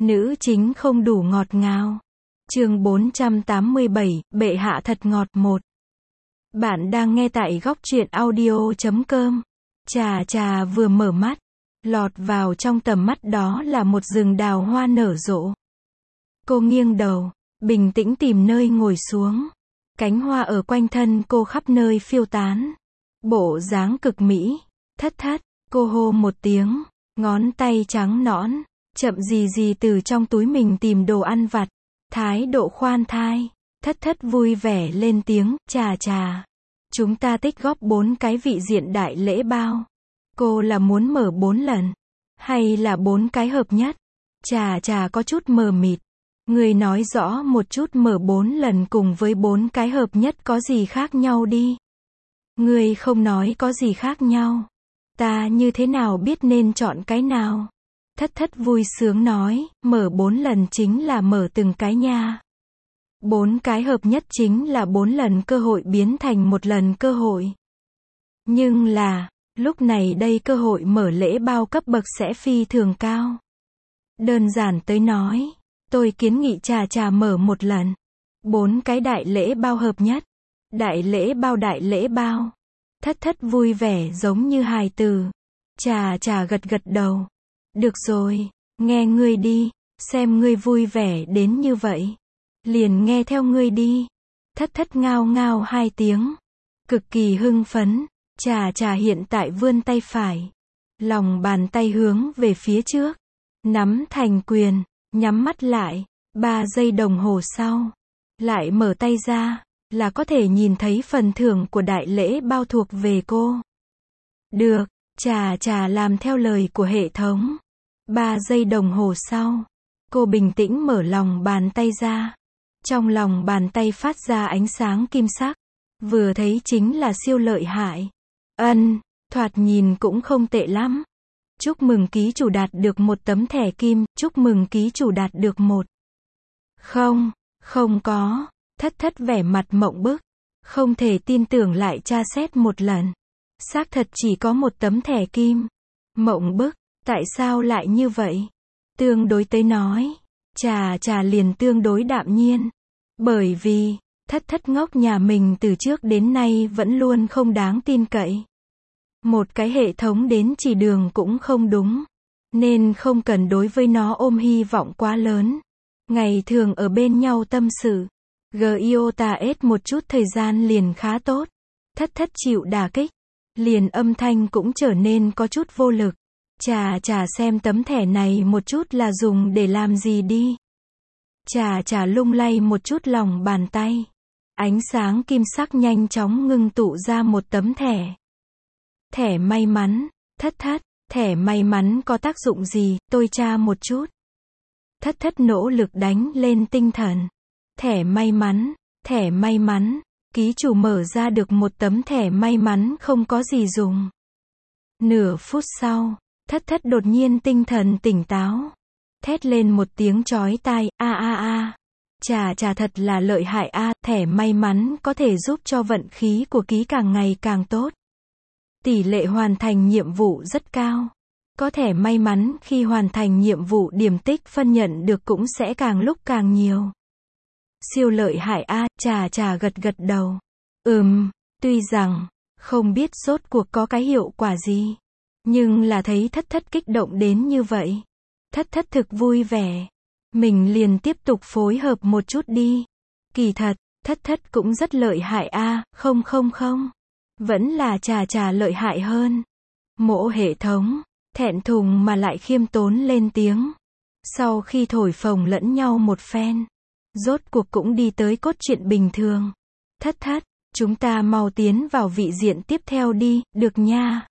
Nữ chính không đủ ngọt ngào. Chương 487, bệ hạ thật ngọt. 1. Bạn đang nghe tại góc truyện audio.com. Trà vừa mở mắt, lọt vào trong tầm mắt đó là một rừng đào hoa nở rộ. Cô nghiêng đầu, bình tĩnh tìm nơi ngồi xuống. Cánh hoa ở quanh thân cô khắp nơi phiêu tán. Bộ dáng cực mỹ. Thất, cô hô một tiếng, ngón tay trắng nõn, chậm gì từ trong túi mình tìm đồ ăn vặt. Thái độ khoan thai. Thất vui vẻ lên tiếng, trà. Chúng ta tích góp 4 cái vị diện đại lễ bao. Cô là muốn mở 4 lần? Hay là 4 cái hợp nhất? Trà có chút mờ mịt. Người nói rõ một chút, mở 4 lần cùng với 4 cái hợp nhất có gì khác nhau đi. Người không nói có gì khác nhau. Ta như thế nào biết nên chọn cái nào? Thất vui sướng nói, mở 4 lần chính là mở từng cái nha. 4 cái hợp nhất chính là 4 lần cơ hội biến thành 1 lần cơ hội. Nhưng là, lúc này đây cơ hội mở lễ bao cấp bậc sẽ phi thường cao. Đơn giản tới nói, tôi kiến nghị trà mở 1 lần. 4 cái đại lễ bao hợp nhất. Đại lễ bao. Thất vui vẻ giống như hài tử. Trà gật đầu. Được rồi, nghe ngươi đi, xem ngươi vui vẻ đến như vậy. Liền nghe theo ngươi đi. Thất ngao 2 tiếng. Cực kỳ hưng phấn. Trà hiện tại vươn tay phải. Lòng bàn tay hướng về phía trước. Nắm thành quyền, nhắm mắt lại. 3 giây đồng hồ sau. Lại mở tay ra, là có thể nhìn thấy phần thưởng của đại lễ bao thuộc về cô. Được, trà làm theo lời của hệ thống. 3 giây đồng hồ sau, cô bình tĩnh mở lòng bàn tay ra. Trong lòng bàn tay phát ra ánh sáng kim sắc. Vừa thấy chính là siêu lợi hại. Thoạt nhìn cũng không tệ lắm. Chúc mừng ký chủ đạt được 1 tấm thẻ kim, chúc mừng ký chủ đạt được 1. Không có. Thất vẻ mặt mộng bức. Không thể tin tưởng lại tra xét 1 lần. Xác thật chỉ có 1 tấm thẻ kim. Mộng bức, tại sao lại như vậy? Tương đối tới nói, trà liền tương đối đạm nhiên. Bởi vì, thất ngốc nhà mình từ trước đến nay vẫn luôn không đáng tin cậy. Một cái hệ thống đến chỉ đường cũng không đúng. Nên không cần đối với nó ôm hy vọng quá lớn. Ngày thường ở bên nhau tâm sự. GIOTS một chút thời gian liền khá tốt. Thất chịu đả kích. Liền âm thanh cũng trở nên có chút vô lực. Trà xem tấm thẻ này một chút là dùng để làm gì đi. Trà lung lay một chút lòng bàn tay. Ánh sáng kim sắc nhanh chóng ngưng tụ ra 1 tấm thẻ. Thẻ may mắn. Thất, thẻ may mắn có tác dụng gì, tôi tra một chút. Thất nỗ lực đánh lên tinh thần. Thẻ may mắn, ký chủ mở ra được 1 tấm thẻ may mắn không có gì dùng. Nửa phút sau, thất đột nhiên tinh thần tỉnh táo. Thét lên một tiếng chói tai, a. Trà thật là lợi hại a, thẻ may mắn có thể giúp cho vận khí của ký càng ngày càng tốt. Tỷ lệ hoàn thành nhiệm vụ rất cao. Có thẻ may mắn khi hoàn thành nhiệm vụ điểm tích phân nhận được cũng sẽ càng lúc càng nhiều. Siêu lợi hại a, trà gật đầu. Tuy rằng, không biết rốt cuộc có cái hiệu quả gì. Nhưng là thấy thất kích động đến như vậy. Thất thực vui vẻ. Mình liền tiếp tục phối hợp một chút đi. Kỳ thật, thất cũng rất lợi hại a, không. Vẫn là trà lợi hại hơn. Mộ hệ thống, thẹn thùng mà lại khiêm tốn lên tiếng. Sau khi thổi phồng lẫn nhau một phen, rốt cuộc cũng đi tới cốt truyện bình thường. Thất, chúng ta mau tiến vào vị diện tiếp theo đi, được nha.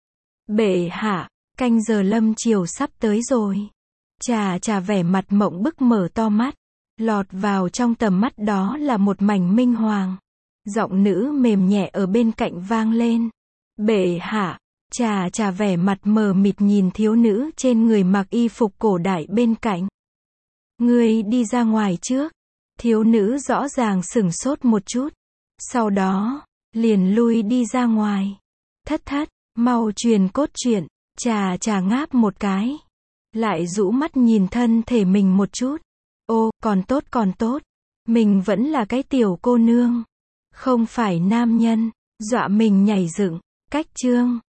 Bệ hạ, canh giờ lâm chiều sắp tới rồi. Trà vẻ mặt mộng bức mở to mắt. Lọt vào trong tầm mắt đó là một mảnh minh hoàng. Giọng nữ mềm nhẹ ở bên cạnh vang lên. Bệ hạ. Trà vẻ mặt mờ mịt nhìn thiếu nữ trên người mặc y phục cổ đại bên cạnh. Ngươi đi ra ngoài trước. Thiếu nữ rõ ràng sửng sốt một chút. Sau đó, liền lui đi ra ngoài. Thất, mau truyền cốt truyện. Trà ngáp một cái. Lại rũ mắt nhìn thân thể mình một chút. Ô, còn tốt còn tốt. Mình vẫn là cái tiểu cô nương. Không phải nam nhân. Dọa mình nhảy dựng. Cách chương.